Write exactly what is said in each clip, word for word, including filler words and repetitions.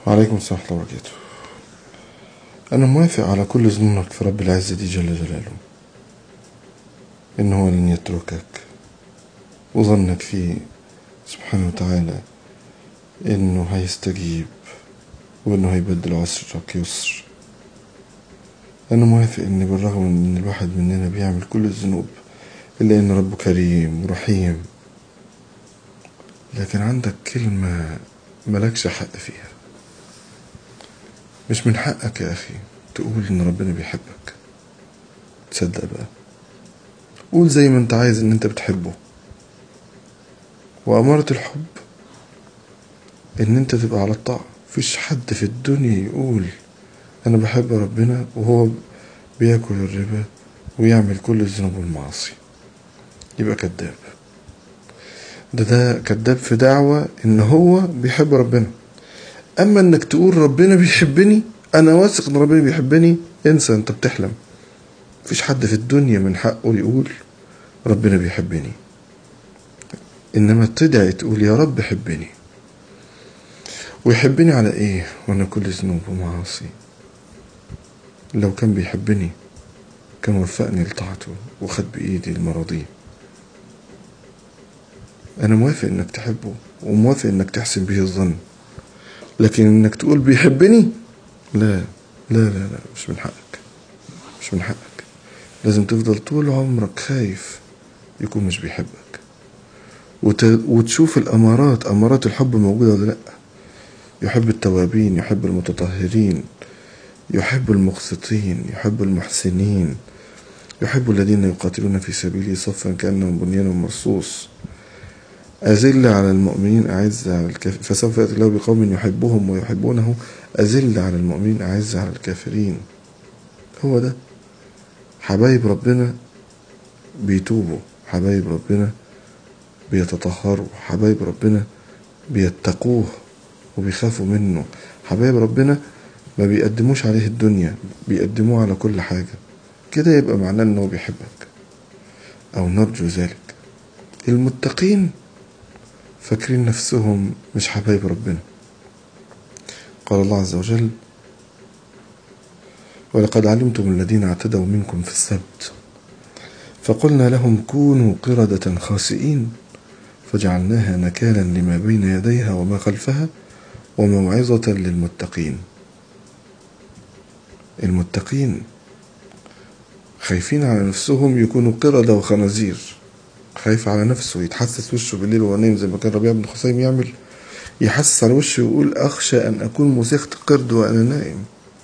وعليكم السلام ورحمة الله وبركاته. أنا موافق على كل ظنك في رب العزة دي جل جلاله، إنه هو لن يتركك، وظنك فيه سبحانه وتعالى إنه هيستجيب وإنه هيبدل عسرك يسر. أنا موافق إن بالرغم من إن الواحد مننا بيعمل كل الذنوب إلا إن ربه كريم ورحيم، لكن عندك كلمة ملكش حق فيها. مش من حقك يا أخي تقول إن ربنا بيحبك. تصدق بقى، قول زي ما انت عايز إن انت بتحبه، وأمارة الحب إن انت تبقى على الطاعة. مفيش حد في الدنيا يقول أنا بحب ربنا وهو بياكل الربا ويعمل كل الذنوب والمعاصي، يبقى كذاب. ده ده كذاب في دعوة إن هو بيحب ربنا. أما إنك تقول ربنا بيحبني، أنا واثق إن ربنا بيحبني، انسى، انت بتحلم. مفيش حد في الدنيا من حقه يقول ربنا بيحبني، إنما تدعي تقول يا رب حبني. ويحبني على إيه وأنا كل ذنوب ومعاصي؟ لو كان بيحبني كان وفقني لطاعته وخد بإيدي المراضيه. أنا موافق إنك تحبه وموافق إنك تحسن به الظن، لكن إنك تقول بيحبني، لا لا لا لا، مش من حقك، مش من حقك. لازم تفضل طول عمرك خايف يكون مش بيحبك، وت... وتشوف الأمارات، أمارات الحب موجودة ولا لأ. يحب التوابين، يحب المتطهرين، يحب المقسطين، يحب المحسنين، يحب الذين يقاتلون في سبيله صفا كأنهم بنيان مرصوص. أذل على المؤمنين أعز على الكافرين، فسوف يأتي الله بقوم يحبهم ويحبونه أذل على المؤمنين أعز على الكافرين. هو ده حبايب ربنا، بيتوبوا، حبايب ربنا بيتطهروا، حبايب ربنا بيتقوه وبيخافوا منه، حبايب ربنا ما بيقدموش عليه الدنيا، بيقدموه على كل حاجة. كده يبقى معناه انه بيحبك، او نرجو ذلك. المتقين فاكرين نفسهم مش حبايب ربنا. قال الله عز وجل: ولقد علمتم الذين اعتدوا منكم في السبت فقلنا لهم كونوا قردة خاسئين فجعلناها نكالا لما بين يديها وما خلفها وموعظة للمتقين. المتقين خايفين على نفسهم يكونوا قردة وخنازير. خايف على نفسه، يتحسس وشه بالليل وهو نايم زي ما كان ربيع بن خثيم يعمل، يحسس على وشه ويقول أخشى أن أكون مسخت قرد وأنا نائم.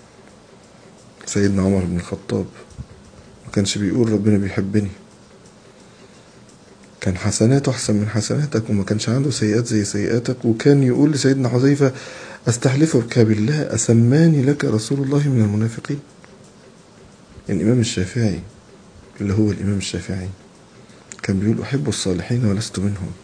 سيدنا عمر بن الخطاب ما كانش بيقول ربنا بيحبني، كان حسناته أحسن من حسناتك وما كانش عنده سيئات زي سيئاتك. وكان يقول لسيدنا حذيفة: أستحلفك بالله أسماني لك رسول الله من المنافقين. الإمام الشافعي اللي هو الإمام الشافعي كان بيقول أحب الصالحين ولست منهم.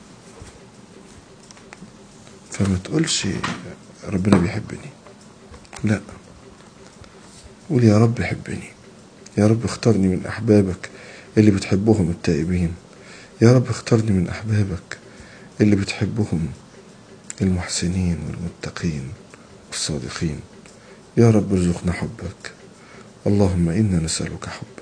فما تقولش ربنا بيحبني، لا، قول يا رب حبني، يا رب اختارني من أحبابك اللي بتحبهم التائبين، يا رب اختارني من أحبابك اللي بتحبهم المحسنين والمتقين والصادقين. يا رب ارزقنا حبك، اللهم إنا نسألك حبك.